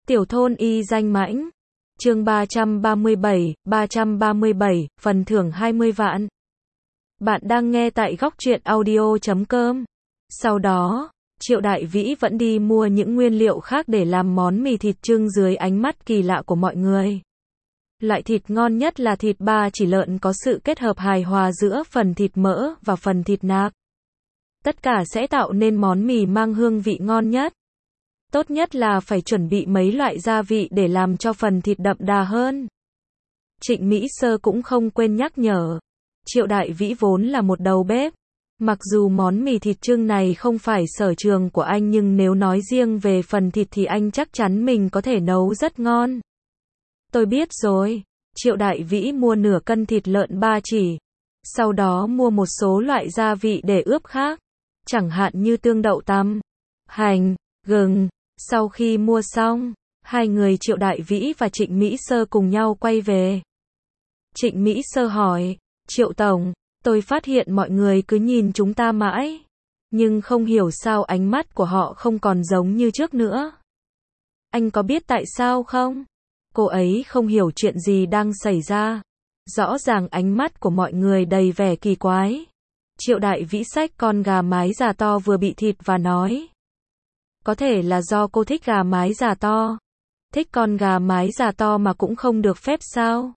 Tiểu thôn y danh mãnh. Chương 337, phần thưởng 20 vạn. Bạn đang nghe tại góc truyện audio.com. Sau đó, Triệu Đại Vĩ vẫn đi mua những nguyên liệu khác để làm món mì thịt chưng dưới ánh mắt kỳ lạ của mọi người. Loại thịt ngon nhất là thịt ba chỉ lợn có sự kết hợp hài hòa giữa phần thịt mỡ và phần thịt nạc. Tất cả sẽ tạo nên món mì mang hương vị ngon nhất. Tốt nhất là phải chuẩn bị mấy loại gia vị để làm cho phần thịt đậm đà hơn. Trịnh Mỹ Sơ cũng không quên nhắc nhở. Triệu Đại Vĩ vốn là một đầu bếp. Mặc dù món mì thịt chưng này không phải sở trường của anh nhưng nếu nói riêng về phần thịt thì anh chắc chắn mình có thể nấu rất ngon. Tôi biết rồi. Triệu Đại Vĩ mua nửa cân thịt lợn ba chỉ. Sau đó mua một số loại gia vị để ướp khác. Chẳng hạn như tương đậu tằm, hành, gừng. Sau khi mua xong, hai người Triệu Đại Vĩ và Trịnh Mỹ Sơ cùng nhau quay về. Trịnh Mỹ Sơ hỏi, Triệu Tổng, tôi phát hiện mọi người cứ nhìn chúng ta mãi, nhưng không hiểu sao ánh mắt của họ không còn giống như trước nữa. Anh có biết tại sao không? Cô ấy không hiểu chuyện gì đang xảy ra. Rõ ràng ánh mắt của mọi người đầy vẻ kỳ quái. Triệu Đại Vĩ xách con gà mái già to vừa bị thịt và nói. Có thể là do cô thích gà mái già to. Thích con gà mái già to mà cũng không được phép sao?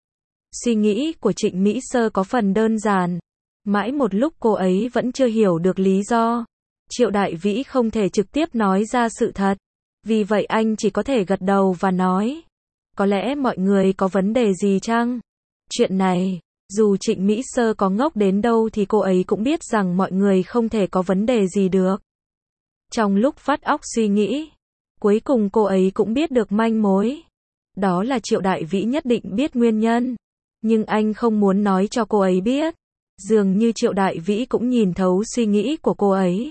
Suy nghĩ của Trịnh Mỹ Sơ có phần đơn giản. Mãi một lúc cô ấy vẫn chưa hiểu được lý do. Triệu Đại Vĩ không thể trực tiếp nói ra sự thật. Vì vậy anh chỉ có thể gật đầu và nói. Có lẽ mọi người có vấn đề gì chăng? Chuyện này, dù Trịnh Mỹ Sơ có ngốc đến đâu thì cô ấy cũng biết rằng mọi người không thể có vấn đề gì được. Trong lúc vắt óc suy nghĩ, cuối cùng cô ấy cũng biết được manh mối. Đó là Triệu Đại Vĩ nhất định biết nguyên nhân. Nhưng anh không muốn nói cho cô ấy biết. Dường như Triệu Đại Vĩ cũng nhìn thấu suy nghĩ của cô ấy.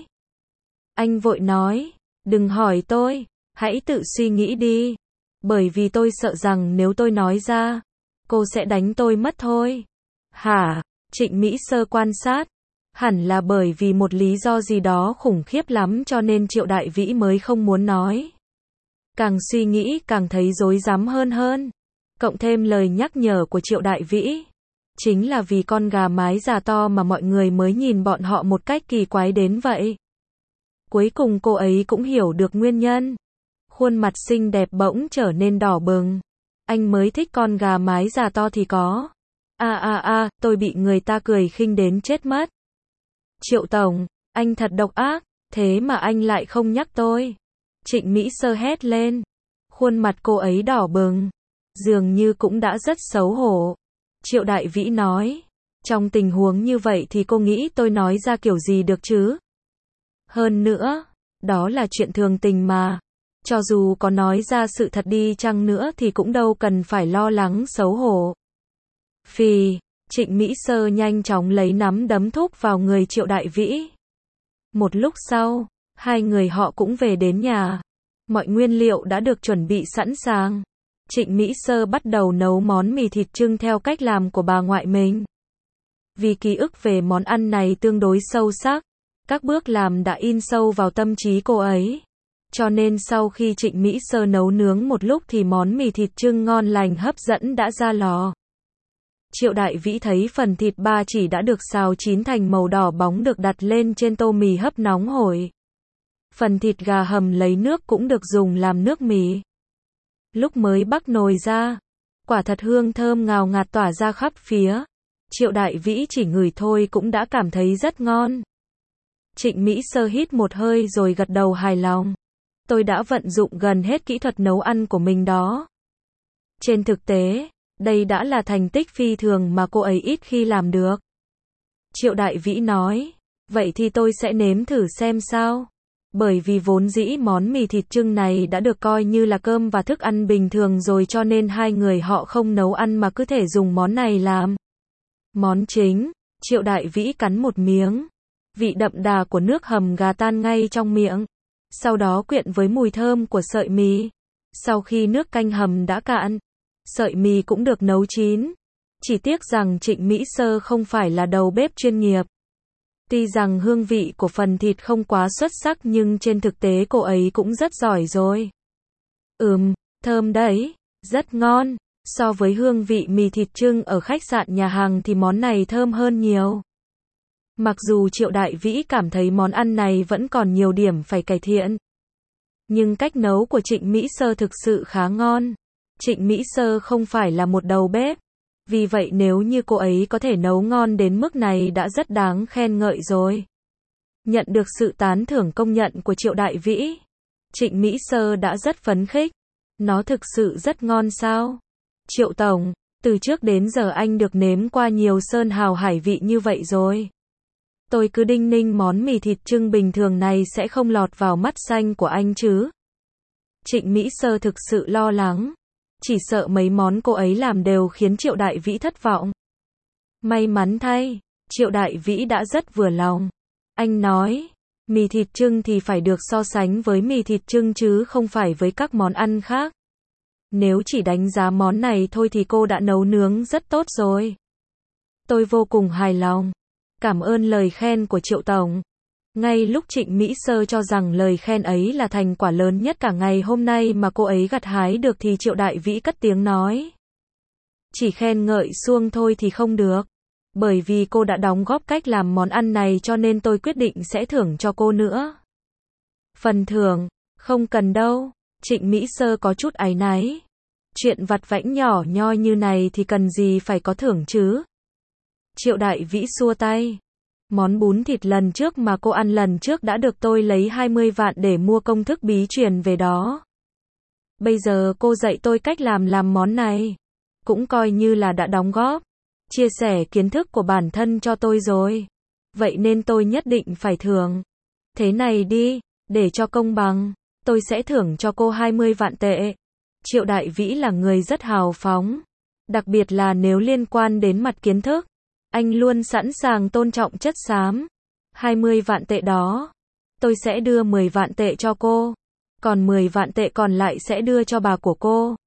Anh vội nói, đừng hỏi tôi, hãy tự suy nghĩ đi. Bởi vì tôi sợ rằng nếu tôi nói ra, cô sẽ đánh tôi mất thôi. Hả? Trịnh Mỹ Sơ quan sát. Hẳn là bởi vì một lý do gì đó khủng khiếp lắm cho nên Triệu Đại Vĩ mới không muốn nói. Càng suy nghĩ càng thấy rối rắm hơn. Cộng thêm lời nhắc nhở của Triệu Đại Vĩ. Chính là vì con gà mái già to mà mọi người mới nhìn bọn họ một cách kỳ quái đến vậy. Cuối cùng cô ấy cũng hiểu được nguyên nhân. Khuôn mặt xinh đẹp bỗng trở nên đỏ bừng. Anh mới thích con gà mái già to thì có. Tôi bị người ta cười khinh đến chết mất. Triệu Tổng, anh thật độc ác, thế mà anh lại không nhắc tôi. Trịnh Mỹ Sơ hét lên. Khuôn mặt cô ấy đỏ bừng. Dường như cũng đã rất xấu hổ. Triệu Đại Vĩ nói. Trong tình huống như vậy thì cô nghĩ tôi nói ra kiểu gì được chứ? Hơn nữa, đó là chuyện thường tình mà. Cho dù có nói ra sự thật đi chăng nữa thì cũng đâu cần phải lo lắng xấu hổ. Phì, Trịnh Mỹ Sơ nhanh chóng lấy nắm đấm thúc vào người Triệu Đại Vĩ. Một lúc sau, hai người họ cũng về đến nhà. Mọi nguyên liệu đã được chuẩn bị sẵn sàng. Trịnh Mỹ Sơ bắt đầu nấu món mì thịt chưng theo cách làm của bà ngoại mình. Vì ký ức về món ăn này tương đối sâu sắc, các bước làm đã in sâu vào tâm trí cô ấy. Cho nên sau khi Trịnh Mỹ Sơ nấu nướng một lúc thì món mì thịt chưng ngon lành hấp dẫn đã ra lò. Triệu Đại Vĩ thấy phần thịt ba chỉ đã được xào chín thành màu đỏ bóng được đặt lên trên tô mì hấp nóng hổi. Phần thịt gà hầm lấy nước cũng được dùng làm nước mì. Lúc mới bắc nồi ra, quả thật hương thơm ngào ngạt tỏa ra khắp phía. Triệu Đại Vĩ chỉ ngửi thôi cũng đã cảm thấy rất ngon. Trịnh Mỹ Sơ hít một hơi rồi gật đầu hài lòng. Tôi đã vận dụng gần hết kỹ thuật nấu ăn của mình đó. Trên thực tế, đây đã là thành tích phi thường mà cô ấy ít khi làm được. Triệu Đại Vĩ nói, vậy thì tôi sẽ nếm thử xem sao. Bởi vì vốn dĩ món mì thịt chưng này đã được coi như là cơm và thức ăn bình thường rồi cho nên hai người họ không nấu ăn mà cứ thể dùng món này làm món chính. Triệu Đại Vĩ cắn một miếng. Vị đậm đà của nước hầm gà tan ngay trong miệng. Sau đó quyện với mùi thơm của sợi mì. Sau khi nước canh hầm đã cạn, sợi mì cũng được nấu chín. Chỉ tiếc rằng Trịnh Mỹ Sơ không phải là đầu bếp chuyên nghiệp. Tuy rằng hương vị của phần thịt không quá xuất sắc nhưng trên thực tế cô ấy cũng rất giỏi rồi. Thơm đấy, rất ngon. So với hương vị mì thịt chưng ở khách sạn nhà hàng thì món này thơm hơn nhiều. Mặc dù Triệu Đại Vĩ cảm thấy món ăn này vẫn còn nhiều điểm phải cải thiện. Nhưng cách nấu của Trịnh Mỹ Sơ thực sự khá ngon. Trịnh Mỹ Sơ không phải là một đầu bếp. Vì vậy nếu như cô ấy có thể nấu ngon đến mức này đã rất đáng khen ngợi rồi. Nhận được sự tán thưởng công nhận của Triệu Đại Vĩ, Trịnh Mỹ Sơ đã rất phấn khích. Nó thực sự rất ngon sao? Triệu Tổng, từ trước đến giờ anh được nếm qua nhiều sơn hào hải vị như vậy rồi. Tôi cứ đinh ninh món mì thịt chưng bình thường này sẽ không lọt vào mắt xanh của anh chứ. Trịnh Mỹ Sơ thực sự lo lắng. Chỉ sợ mấy món cô ấy làm đều khiến Triệu Đại Vĩ thất vọng. May mắn thay, Triệu Đại Vĩ đã rất vừa lòng. Anh nói, mì thịt chưng thì phải được so sánh với mì thịt chưng chứ không phải với các món ăn khác. Nếu chỉ đánh giá món này thôi thì cô đã nấu nướng rất tốt rồi. Tôi vô cùng hài lòng. Cảm ơn lời khen của Triệu Tổng. Ngay lúc Trịnh Mỹ Sơ cho rằng lời khen ấy là thành quả lớn nhất cả ngày hôm nay mà cô ấy gặt hái được thì Triệu Đại Vĩ cất tiếng nói. Chỉ khen ngợi suông thôi thì không được. Bởi vì cô đã đóng góp cách làm món ăn này cho nên tôi quyết định sẽ thưởng cho cô nữa. Phần thưởng, không cần đâu. Trịnh Mỹ Sơ có chút áy náy. Chuyện vặt vãnh nhỏ nhoi như này thì cần gì phải có thưởng chứ. Triệu Đại Vĩ xua tay. Món bún thịt lần trước mà cô ăn lần trước đã được tôi lấy 20 vạn để mua công thức bí truyền về đó. Bây giờ cô dạy tôi cách làm món này. Cũng coi như là đã đóng góp, chia sẻ kiến thức của bản thân cho tôi rồi. Vậy nên tôi nhất định phải thưởng. Thế này đi, để cho công bằng, tôi sẽ thưởng cho cô 20 vạn tệ. Triệu Đại Vĩ là người rất hào phóng. Đặc biệt là nếu liên quan đến mặt kiến thức. Anh luôn sẵn sàng tôn trọng chất xám. 20 vạn tệ đó, tôi sẽ đưa 10 vạn tệ cho cô. Còn 10 vạn tệ còn lại sẽ đưa cho bà của cô.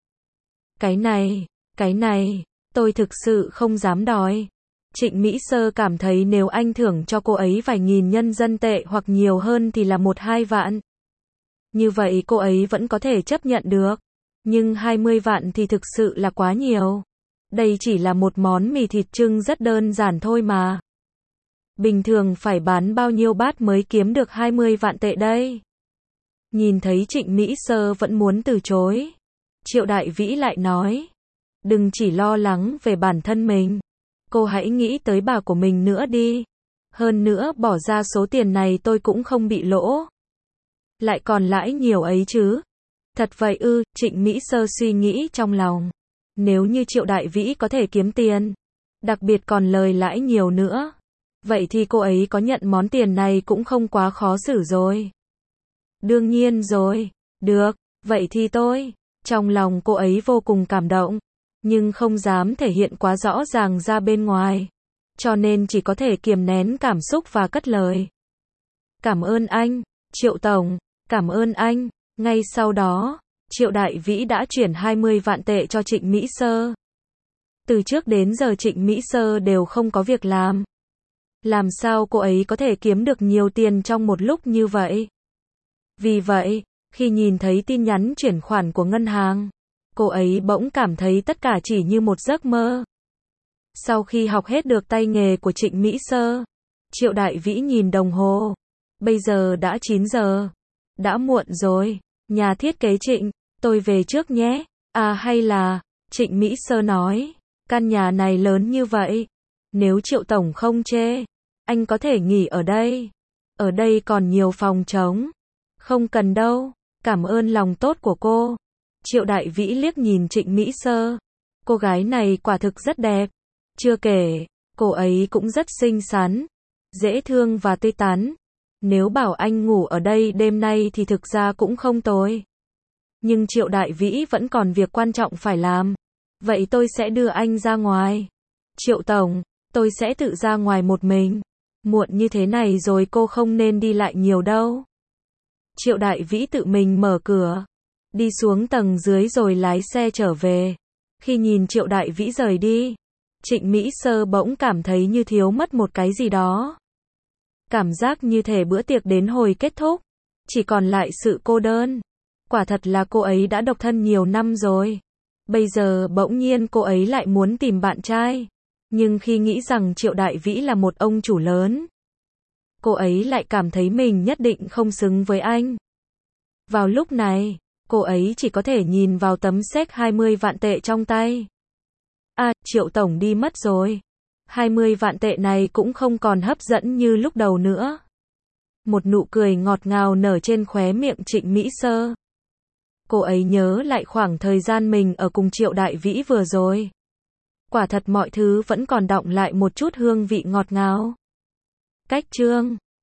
Cái này, tôi thực sự không dám đòi. Trịnh Mỹ Sơ cảm thấy nếu anh thưởng cho cô ấy vài nghìn nhân dân tệ hoặc nhiều hơn thì là 1-2 vạn. Như vậy cô ấy vẫn có thể chấp nhận được. Nhưng 20 vạn thì thực sự là quá nhiều. Đây chỉ là một món mì thịt chưng rất đơn giản thôi mà. Bình thường phải bán bao nhiêu bát mới kiếm được 20 vạn tệ đây? Nhìn thấy Trịnh Mỹ Sơ vẫn muốn từ chối. Triệu Đại Vĩ lại nói. Đừng chỉ lo lắng về bản thân mình. Cô hãy nghĩ tới bà của mình nữa đi. Hơn nữa bỏ ra số tiền này tôi cũng không bị lỗ. Lại còn lãi nhiều ấy chứ. Thật vậy ư, Trịnh Mỹ Sơ suy nghĩ trong lòng. Nếu như Triệu Đại Vĩ có thể kiếm tiền, đặc biệt còn lời lãi nhiều nữa, vậy thì cô ấy có nhận món tiền này cũng không quá khó xử rồi. Đương nhiên rồi, được, vậy thì tôi. Trong lòng cô ấy vô cùng cảm động, nhưng không dám thể hiện quá rõ ràng ra bên ngoài, cho nên chỉ có thể kiềm nén cảm xúc và cất lời. Cảm ơn anh, Triệu Tổng, cảm ơn anh. Ngay sau đó, Triệu Đại Vĩ đã chuyển 20 vạn tệ cho Trịnh Mỹ Sơ. Từ trước đến giờ Trịnh Mỹ Sơ đều không có việc làm. Làm sao cô ấy có thể kiếm được nhiều tiền trong một lúc như vậy? Vì vậy, khi nhìn thấy tin nhắn chuyển khoản của ngân hàng, cô ấy bỗng cảm thấy tất cả chỉ như một giấc mơ. Sau khi học hết được tay nghề của Trịnh Mỹ Sơ, Triệu Đại Vĩ nhìn đồng hồ. Bây giờ đã 9 giờ. Đã muộn rồi. Nhà thiết kế Trịnh, tôi về trước nhé. À hay là, Trịnh Mỹ Sơ nói, căn nhà này lớn như vậy. Nếu Triệu Tổng không chê, anh có thể nghỉ ở đây. Ở đây còn nhiều phòng trống. Không cần đâu, cảm ơn lòng tốt của cô. Triệu Đại Vĩ liếc nhìn Trịnh Mỹ Sơ. Cô gái này quả thực rất đẹp. Chưa kể, cô ấy cũng rất xinh xắn, dễ thương và tươi tắn. Nếu bảo anh ngủ ở đây đêm nay thì thực ra cũng không tồi. Nhưng Triệu Đại Vĩ vẫn còn việc quan trọng phải làm. Vậy tôi sẽ đưa anh ra ngoài. Triệu Tổng, tôi sẽ tự ra ngoài một mình. Muộn như thế này rồi cô không nên đi lại nhiều đâu. Triệu Đại Vĩ tự mình mở cửa, đi xuống tầng dưới rồi lái xe trở về. Khi nhìn Triệu Đại Vĩ rời đi, Trịnh Mỹ Sơ bỗng cảm thấy như thiếu mất một cái gì đó. Cảm giác như thể bữa tiệc đến hồi kết thúc, chỉ còn lại sự cô đơn. Quả thật là cô ấy đã độc thân nhiều năm rồi. Bây giờ bỗng nhiên cô ấy lại muốn tìm bạn trai. Nhưng khi nghĩ rằng Triệu Đại Vĩ là một ông chủ lớn, cô ấy lại cảm thấy mình nhất định không xứng với anh. Vào lúc này, cô ấy chỉ có thể nhìn vào tấm séc 20 vạn tệ trong tay. À, Triệu Tổng đi mất rồi. 20 vạn tệ này cũng không còn hấp dẫn như lúc đầu nữa. Một nụ cười ngọt ngào nở trên khóe miệng Trịnh Mỹ Sơ. Cô ấy nhớ lại khoảng thời gian mình ở cùng Triệu Đại Vĩ vừa rồi. Quả thật mọi thứ vẫn còn đọng lại một chút hương vị ngọt ngào. Cách chương